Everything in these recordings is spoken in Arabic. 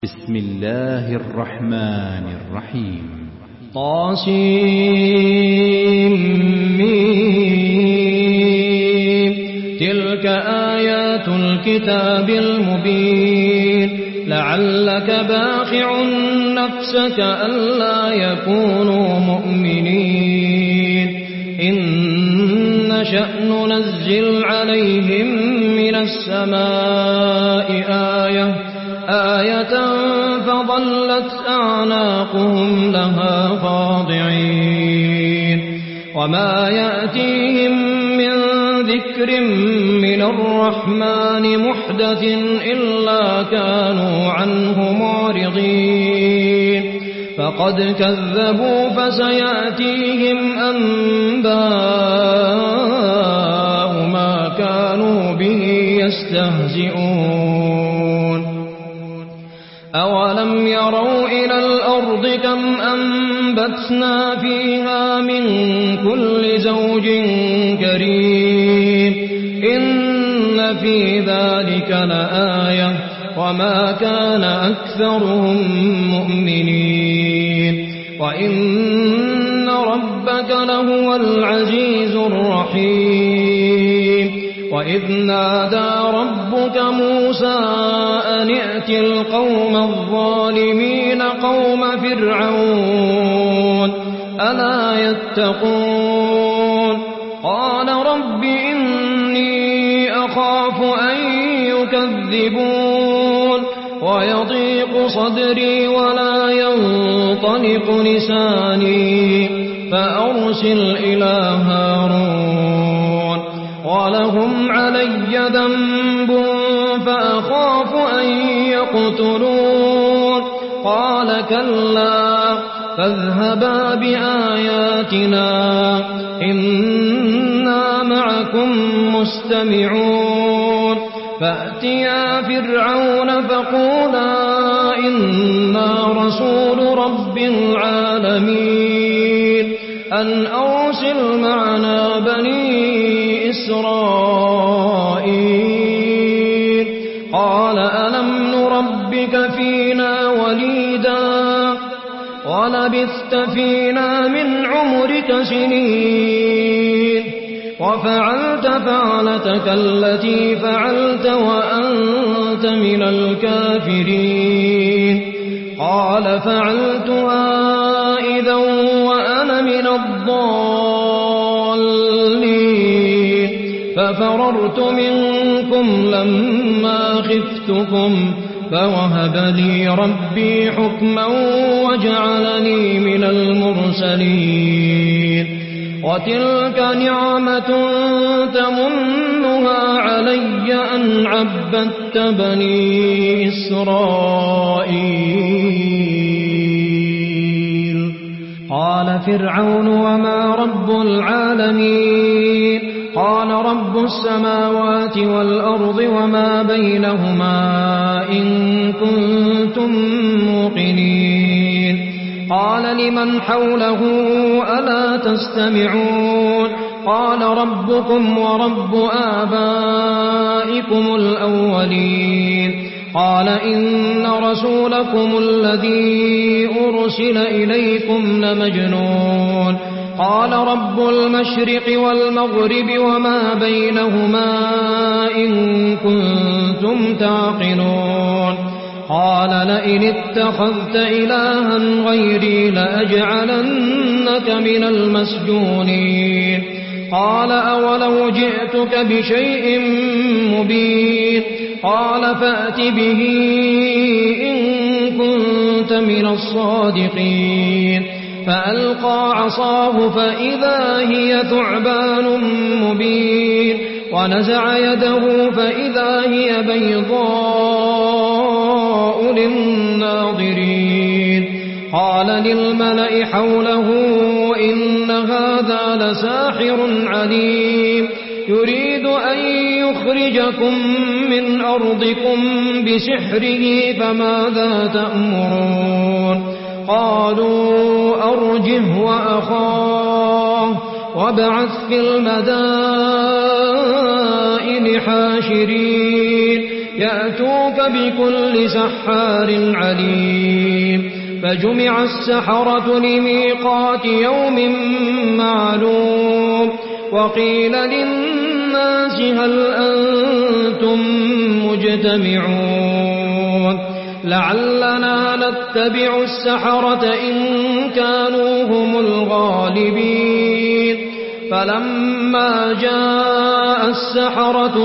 بسم الله الرحمن الرحيم. طاسمين. تلك آيات الكتاب المبين. لعلك باخع نفسك ألا يكونوا مؤمنين. إن نشأ ننزل عليهم من السماء آية فظلت أعناقهم لها خاضعين. وما يأتيهم من ذكر من الرحمن محدث إلا كانوا عنه معرضين. فقد كذبوا فسيأتيهم أنباء ما كانوا به يستهزئون. أولم يروا إلى الأرض كم أنبتنا فيها من كل زوج كريم. إن في ذلك لآية وما كان أكثرهم مؤمنين. وإن ربك لهو العزيز الرحيم. وإذ نادى ربك موسى أن ائت القوم الظالمين قوم فرعون ألا يتقون. قال رب إني أخاف أن يكذبون ويضيق صدري ولا ينطلق لساني فأرسل إلى هارون ولهم علي ذنب فأخاف أن يقتلون. قال كلا فاذهبا بآياتنا إنا معكم مستمعون. فأتيا فرعون فقولا إنا رسول رب العالمين أن أرسل معنا بني إسرائيل. قال ألم نربك فينا وليدا ولبثت فينا من عمرك سنين وفعلت فعلتك التي فعلت وأنت من الكافرين. قال فعلتها إذا وأنا من الضالين. ففررت منكم لما خفتكم فوهب لي ربي حكما وجعلني من المرسلين. وتلك نعمة تمنها علي أن عبدت بني إسرائيل. قال فرعون وما رب العالمين. قال رب السماوات والأرض وما بينهما إن كنتم موقنين. قال لمن حوله ألا تستمعون. قال ربكم ورب آبائكم الأولين. قال إن رسولكم الذي أرسل إليكم لمجنون. قال رب المشرق والمغرب وما بينهما إن كنتم تعقلون. قال لئن اتخذت إلها غيري لأجعلنك من المسجونين. قال أولو جئتك بشيء مبين. قال فأت به إن كنت من الصادقين. فألقى عصاه فإذا هي ثعبان مبين. ونزع يده فإذا هي بيضاء للناظرين. قال للملأ حوله إن هذا لساحر عليم يريد أن يخرجكم من أرضكم بسحره فماذا تأمرون. قالوا أرجه وأخاه وابعث في المدائن حاشرين يأتوك بكل سحار عليم فجمع السحرة لميقات يوم معلوم وقيل للناس هل أنتم مجتمعون لعلنا نتبع السحرة إن كانوا هم الغالبين فلما جاء السحرة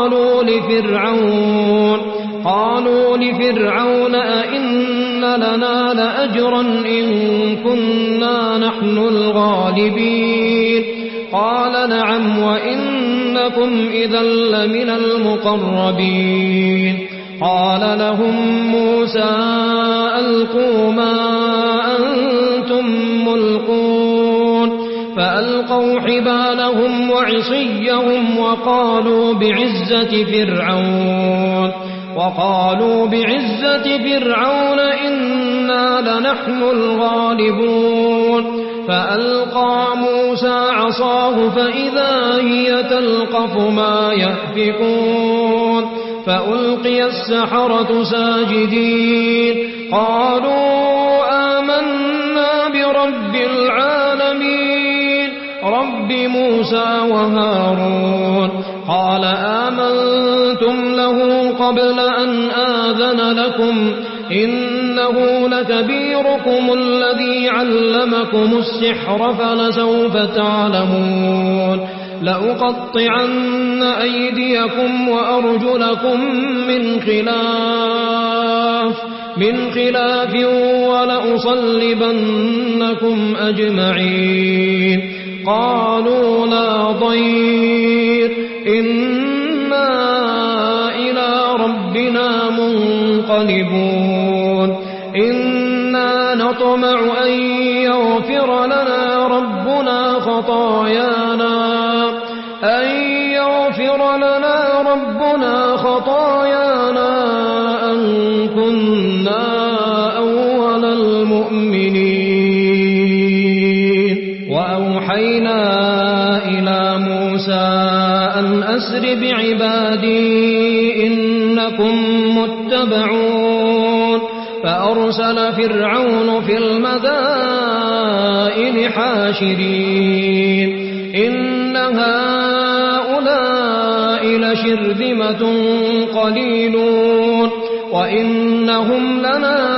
قالوا لفرعون أئن لنا لأجرا إن كنا نحن الغالبين قال نعم وإنكم إذا لمن المقربين قال لهم موسى ألقوا ما أنتم ملقون فألقوا حبالهم وعصيهم وقالوا بعزة فرعون إنا لنحن الغالبون فألقى موسى عصاه فإذا هي تلقف ما يأفكون فألقي السحرة ساجدين قالوا آمنا برب العالمين رب موسى وهارون قال آمنتم له قبل أن آذن لكم إنه لكبيركم الذي علمكم السحر فلسوف تعلمون لأقطعن أيديكم وأرجلكم من خلاف ولأصلبنكم أجمعين قالوا لا ضير إنا إلى ربنا منقلبون إنا نطمع أن يغفر لنا ربنا خطايانا أن كنا أول المؤمنين وأوحينا إلى موسى أن أسر بعبادي إنكم متبعون فأرسل فرعون في المدائن حاشرين إن هؤلاء لشرذمة قليلون وإنهم لنا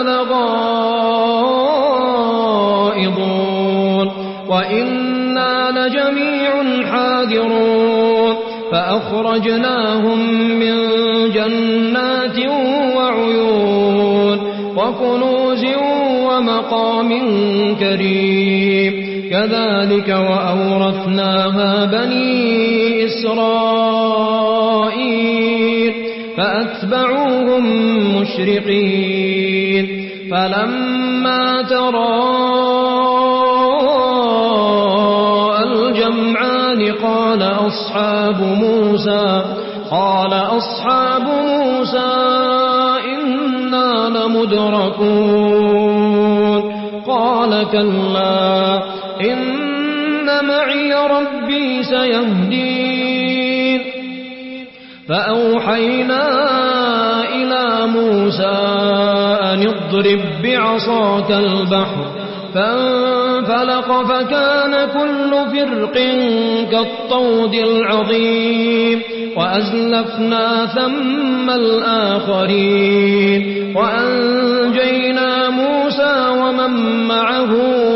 لغائظون وإنا لجميع حاذرون فأخرجناهم من جنات وعيون وكنوز ومقام كريم كذلك وأورثناها بني إسرائيل فأتبعوهم مشرقين فلما تراءى الجمعان قال أصحاب موسى إنا لمدركون قال كلا إن معي ربي سيهدين فأوحينا إلى موسى أن اضرب بعصاك البحر فانفلق فكان كل فرق كالطود العظيم وأزلفنا ثم الآخرين وأنجينا موسى ومن معه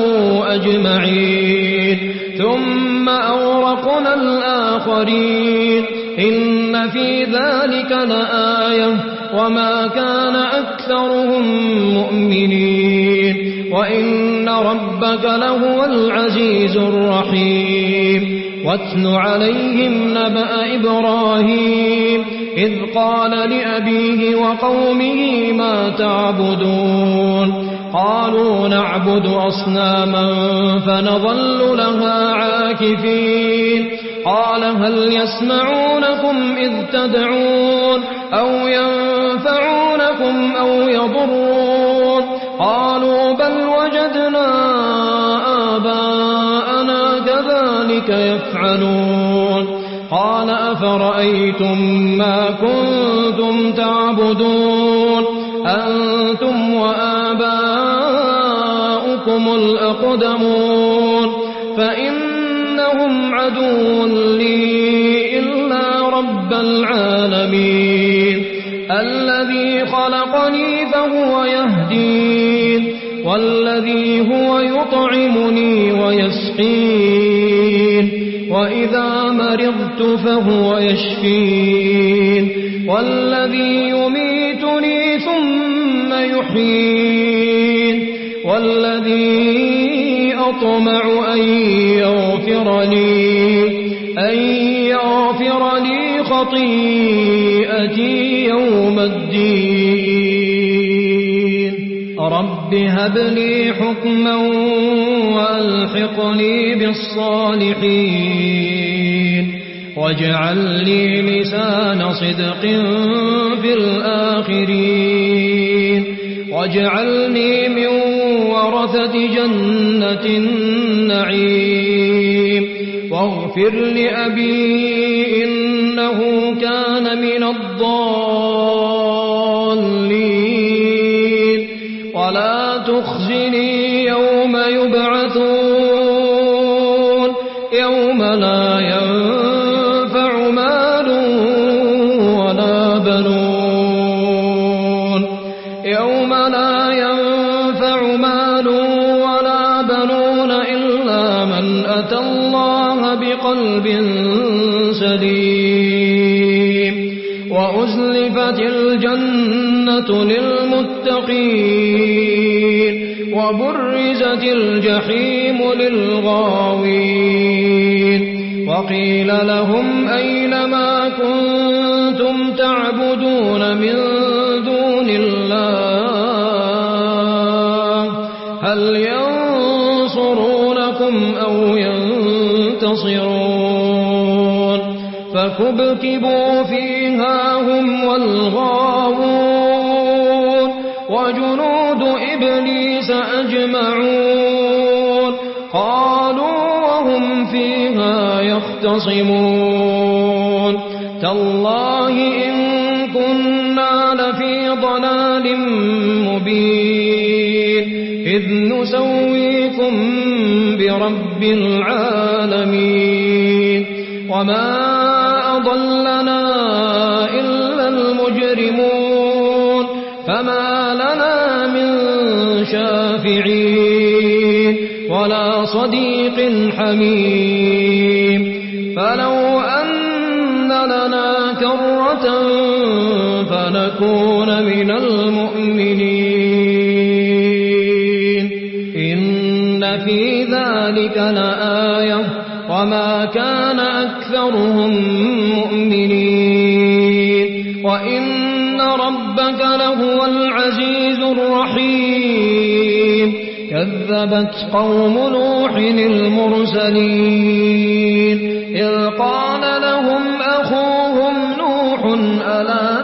أجمعين ثم أورقنا الآخرين إن في ذلك لآية وما كان أكثرهم مؤمنين وإن ربك لهو العزيز الرحيم واتل عليهم نبأ إبراهيم إذ قال لأبيه وقومه ما تعبدون قالوا نعبد أصناما فنظل لها عاكفين قال هل يسمعونكم إذ تدعون أو ينفعونكم أو يضرون قالوا بل وجدنا آباءنا كذلك يفعلون قال أفرأيتم ما كنتم تعبدون أنتم وآباؤكم الأقدمون فإنهم عدو لي إلا رب العالمين الذي خلقني فهو يهدين والذي هو يطعمني ويسقين وإذا مرضت فهو يشفين والذي يميتني ثم يحيين والذي أطمع أن يغفر لي خطيئتي يوم الدين رب هب لي حكما وألحقني بالصالحين واجعل لي لسان صدق في الآخرين واجعلني من ورثة جنة النعيم واغفر لأبي إنه كان من الضالين ولا تخزني يوم يبعثون يوم لا ينفع مال ولا بنون يوم لا ينفع مال ولا بنون إلا من أتى الله بقلب سليم وأزلفت الجنة للمتقين وبرزت الجحيم للغاوين وقيل لهم أين ما كنتم تعبدون من دون الله هل ينصرونكم أو ينتصرون فكبكبوا فيها هم والغاوون وجنود إبليس أجمعون قالوا وهم فيها يختصمون تالله إن كنا لفي ضلال مبين إذ نسويكم برب العالمين وما أضلنا إلا المجرمون فما لنا من شافعين ولا صديق حميم فلو أن لنا كرة فنكون من المؤمنين إن في ذلك لآية وما كان أكثرهم مؤمنين وإن ربك لهو العزيز الرحيم كذبت قوم نوح المرسلين إذ قال لهم أخوهم نوح ألا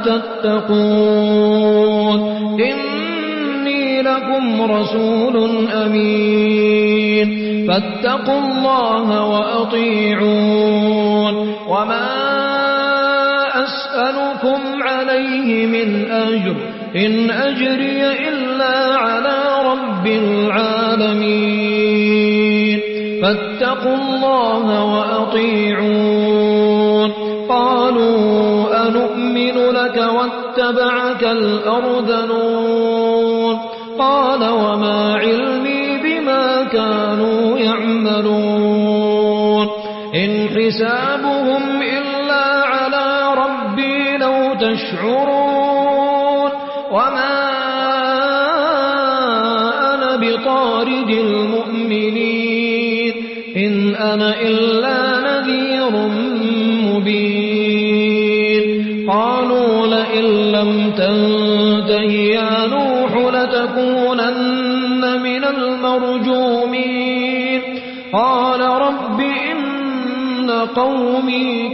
تتقون إني لكم رسول أمين فاتقوا الله وأطيعون وما أسألكم عليه من أجر إن أجري إلا على رب العالمين فاتقوا الله وأطيعون قالوا أنؤمن لك واتبعك الأرذلون قال وما علمي بما كانوا يعملون إن حسابهم إلا على ربي لو تشعرون وما أنا بطارد المؤمنين إن أنا إلا نذير مبين قالوا لئن لم تنته يا نوح لتكونن من المرجومين قال رب إن قومي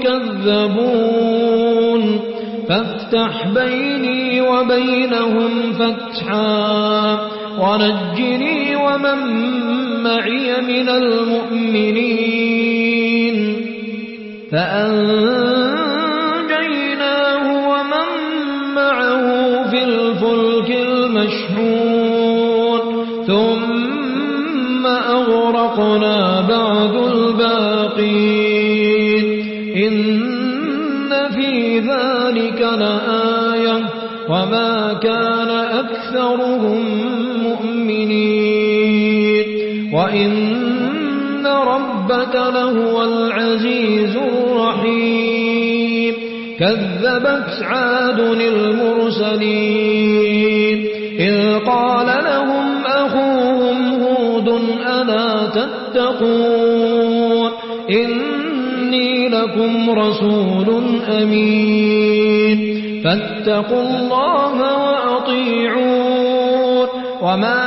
كذبون فافتح بيني وبينهم فتحا ونجني ومن معي من المؤمنين فأنجيناه ومن معه في الفلك المشحون ثم أغرقنا بعد الباقين إن في ذلك لآية وما كان أكثرهم مؤمنين وإن ربك لهو العزيز الرحيم كذبت عاد المرسلين إذ قال لهم أخوهم هود ألا تتقون إني لكم رسول أمين فاتقوا الله وأطيعون وما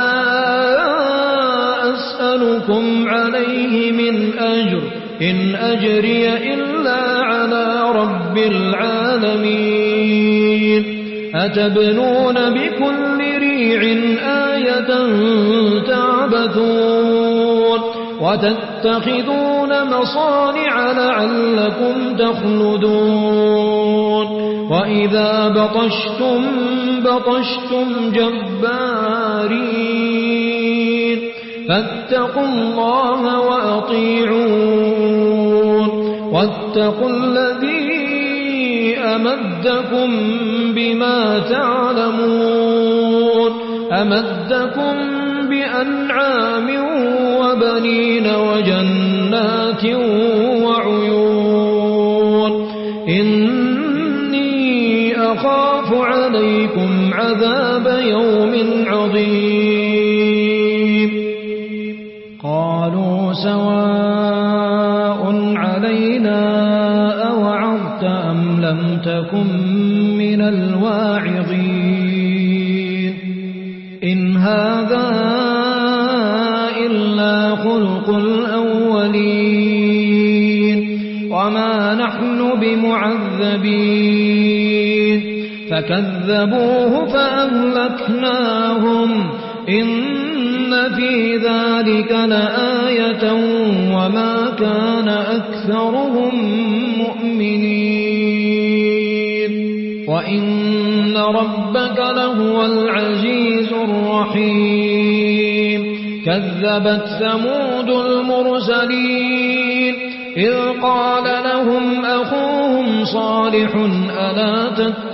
أسألكم عليه من أجر إن أجري إلا على رب العالمين أتبنون بكل ريع آية تعبثون وتتخذون مصانع لعلكم تخلدون وإذا بطشتم بطشتم جبارين فاتقوا الله وأطيعون واتقوا الذي أمدكم بما تعلمون أمدكم بأنعام وبنين وجنات وعيون إني أخاف عليكم عذاب يوم عظيم قالوا سواء علينا أوعظت أم لم تكن من الواعظين إن هذا إلا خلق الأولين وما نحن بمعذبين فكذبوه فأهلكناهم إن في ذلك لآية وما كان أكثرهم مؤمنين وإن ربك لهو العزيز الرحيم كذبت ثمود المرسلين إذ قال لهم أخوهم صالح ألا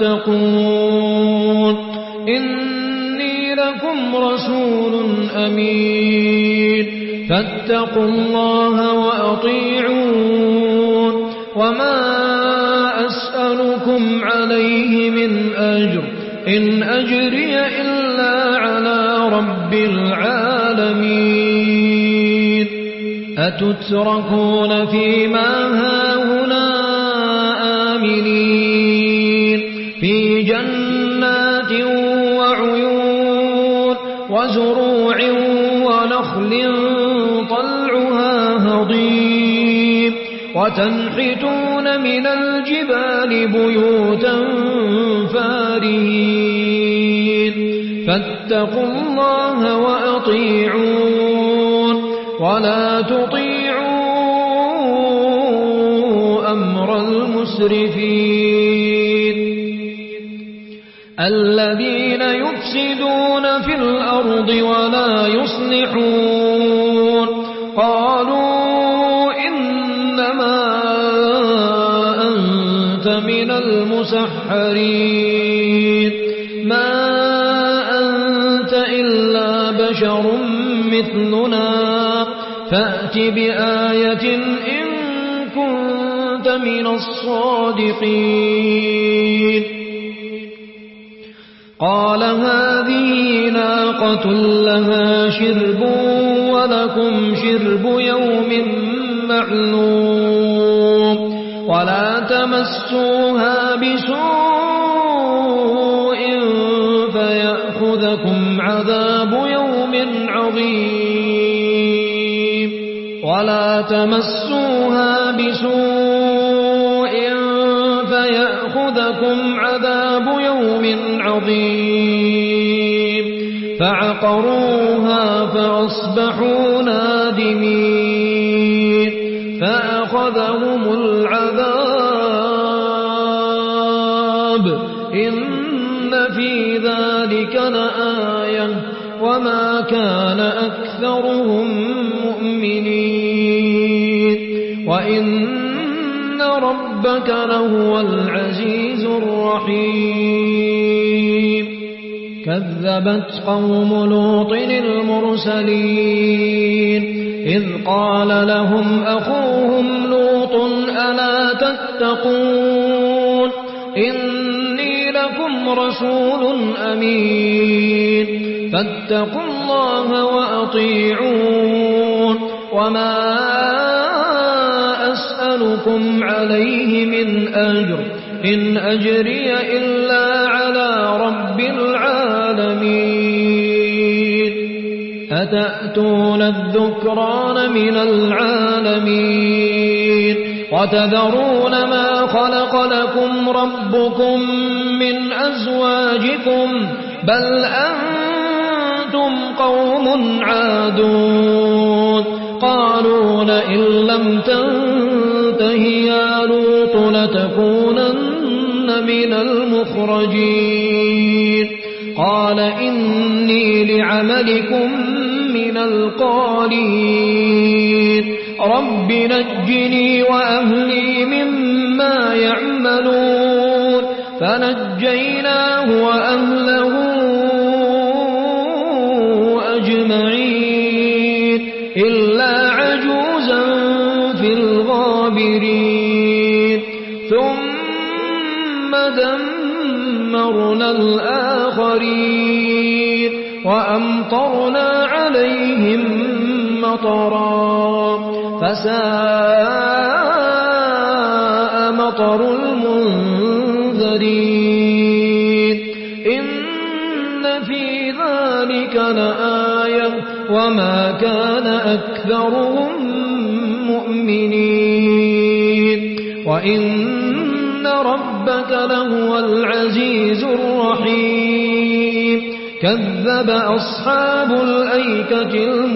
تتقون إني لكم رسول أمين فاتقوا الله وأطيعون وما أسألكم عليه من أجر إن أجري إلا على رب العالمين أتتركون فيما هاهنا آمنين في جنات وعيون وزروع ونخل طلعها هضيم وتنحتون من الجبال بيوتا فارهين فاتقوا الله وأطيعون ولا تطيعوا أمر المسرفين الذين يفسدون في الأرض ولا يصلحون قالوا إنما أنت من المسحرين ما أنت إلا بشر مثلنا فأت بآية إن كنت من الصادقين قال هذه ناقة لها شرب ولكم شرب يوم معلوم ولا تمسوها بسوء فيأخذكم عذاب يوم عظيم ولا تمسوها بسوء فيأخذكم عذاب يوم عظيم فعقروها فأصبحوا نادمين فأخذهم فأخذهم العذاب إن في ذلك لآية وما كان أكثرهم مؤمنين وإن ربك لهو العزيز الرحيم كذبت قوم لوط المرسلين إذ قال لهم أخوهم لوط ألا تتقون إني لكم رسول أمين فاتقوا الله وأطيعون وما أسألكم عليه من أجر إن أجري إلا على رب العالمين أتأتون الذكران من العالمين وتذرون ما خلق لكم ربكم من أزواجكم بل أنتم قوم عادون قالوا لئن لم تنته يا لوط لتكونن من المخرجين قال إني لعملكم من القالين رب نجني وأهلي مما يعملون فنجيناه وأهله أجمعين إلا عجوزا في الغابرين ثم دمرنا الآخرين وأمطرنا عليهم مطرا فساء مطر المنذرين إن في ذلك لآية وما كان أكثرهم مؤمنين وإن ربك لهو العزيز الرحيم كذب أصحاب الأيكة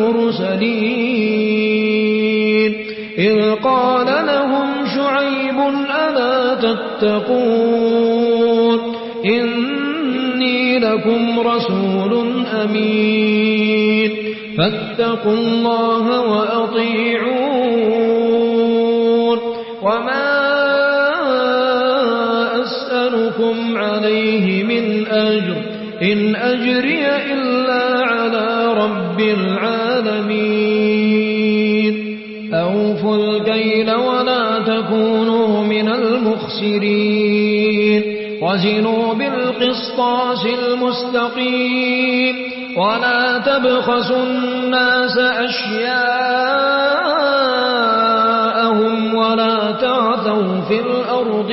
المرسلين إذ قال لهم شعيب ألا تتقون إني لكم رسول أمين فاتقوا الله وأطيعون وما أسألكم عليه من أجر إن أجري إلا على رب العالمين أوفوا الكيل ولا تكونوا من المخسرين وزنوا بالقسطاس المستقيم ولا تبخسوا الناس أشياءهم ولا تعثوا في الأرض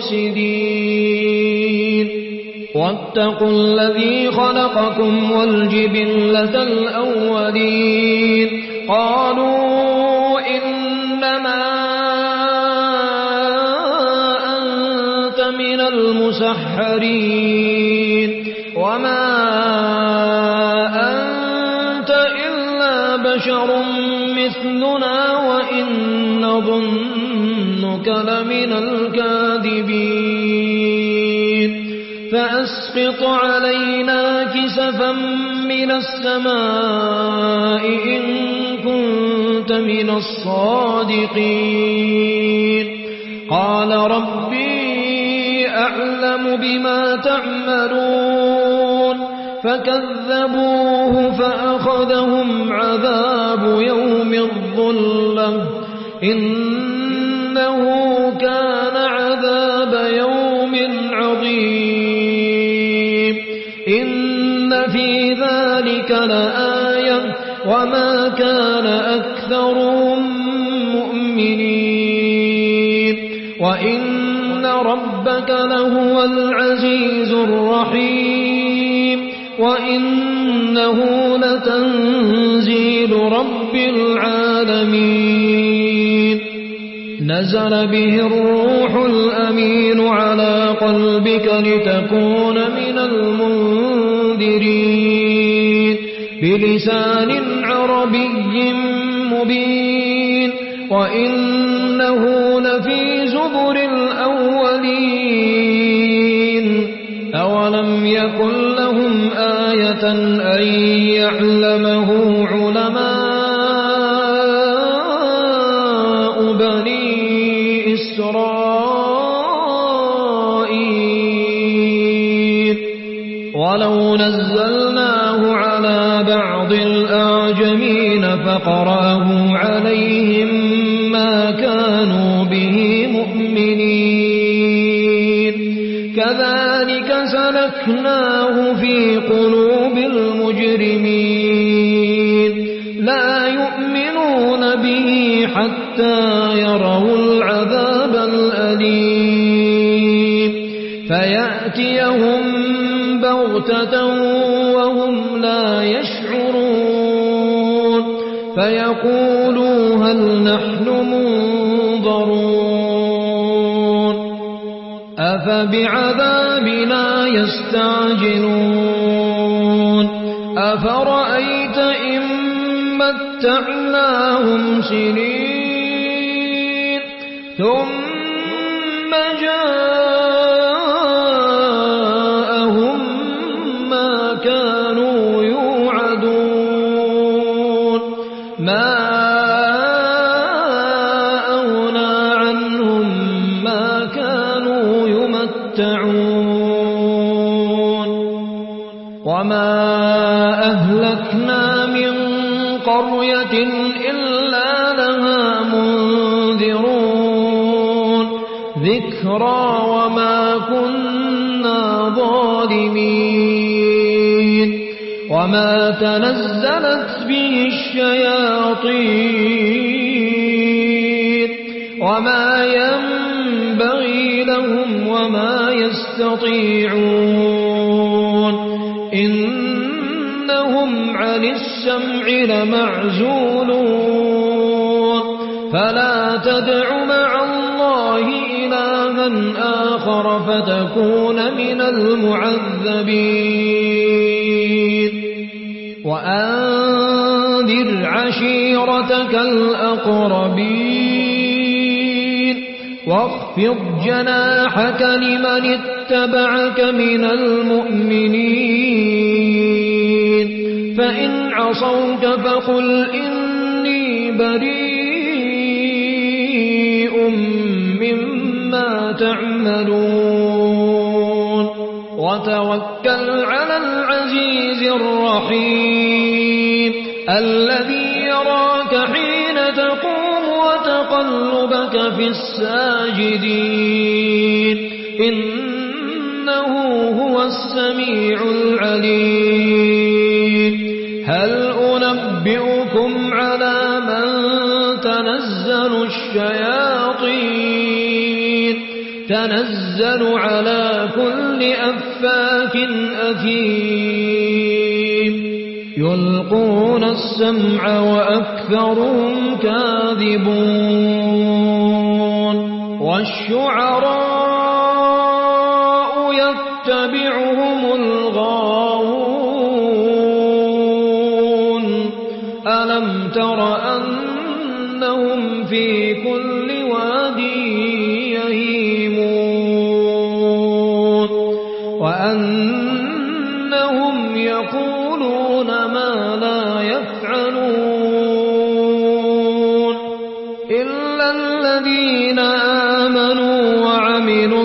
مفسدين واتقوا الذي خلقكم والجبلة الأولين قالوا إنما أنت من المسحرين وما أنت إلا بشر مثلنا وإن نظنك لمن الكاذبين فأسقط علينا كسفا من السماء إن كنت من الصادقين قال ربي أعلم بما تعملون فكذبوه فأخذهم عذاب يوم الظلة إنه كان عذاب يوم عظيم إن في ذلك لآية وما كان أكثرهم مؤمنين وإن ربك لهو العزيز الرحيم وإنه لتنزيل رب العالمين نزل به الروح الأمين على قلبك لتكون من المنذرين بلسان عربي مبين وإنه لفي زبر الأولين أولم يكن لهم آية أن يعلمه علماء بني إسرائيل ولو نزلناه على بعض الأعجمين فقرأه عليهم ما كانوا به مؤمنين كذلك سلكناه في قلوب المجرمين لا يؤمنون به حتى يروا العذاب الأليم فيأتيهم بغتة وهم لا يشعرون فيقولوا هل نحن منظرون أفبعذابنا يستعجلون أفرأيت إن متعناهم سنين ثم جاءهم ما كانوا يوعدون ما أغنى عنهم ما كانوا يمتعون وما أهلكنا من قرية إلا لها منذرون ذكرى وما كنا ظالمين وما تنزلت به الشياطين وما ينبغي لهم وما يستطيعون إنهم عن السمع لمعزولون فلا تدع مع الله إلها آخر فتكون من المعذبين وأنذر عشيرتك الأقربين واخفض جناحك لمن اتبعك من المؤمنين فإن عصوك فقل إني بريء مما تعملون وتوكل على العزيز الرحيم الذي يراك حين تقوم وتقلبك في الساجدين إنه هو السميع العليم هل أنبئكم على من تنزل الشياطين تنزل على كل أفاك أثيم يلقون السمع وأكثرهم كاذبون والشعراء يتبعهم الغاوون ألم تر أنهم في كل واد يهيمون وأنهم يقولون ما لا يفعلون إلا الذين آمنوا وعملوا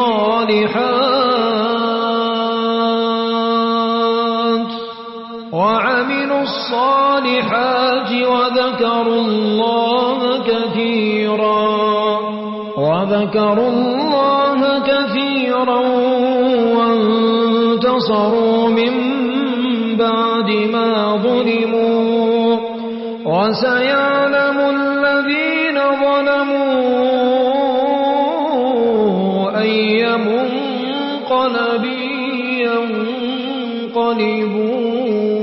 الصالحات وذكروا الله كثيرا وانتصروا من بعد ما ظلموا وسيعلم الذين ظلموا أي منقلب ينقلبون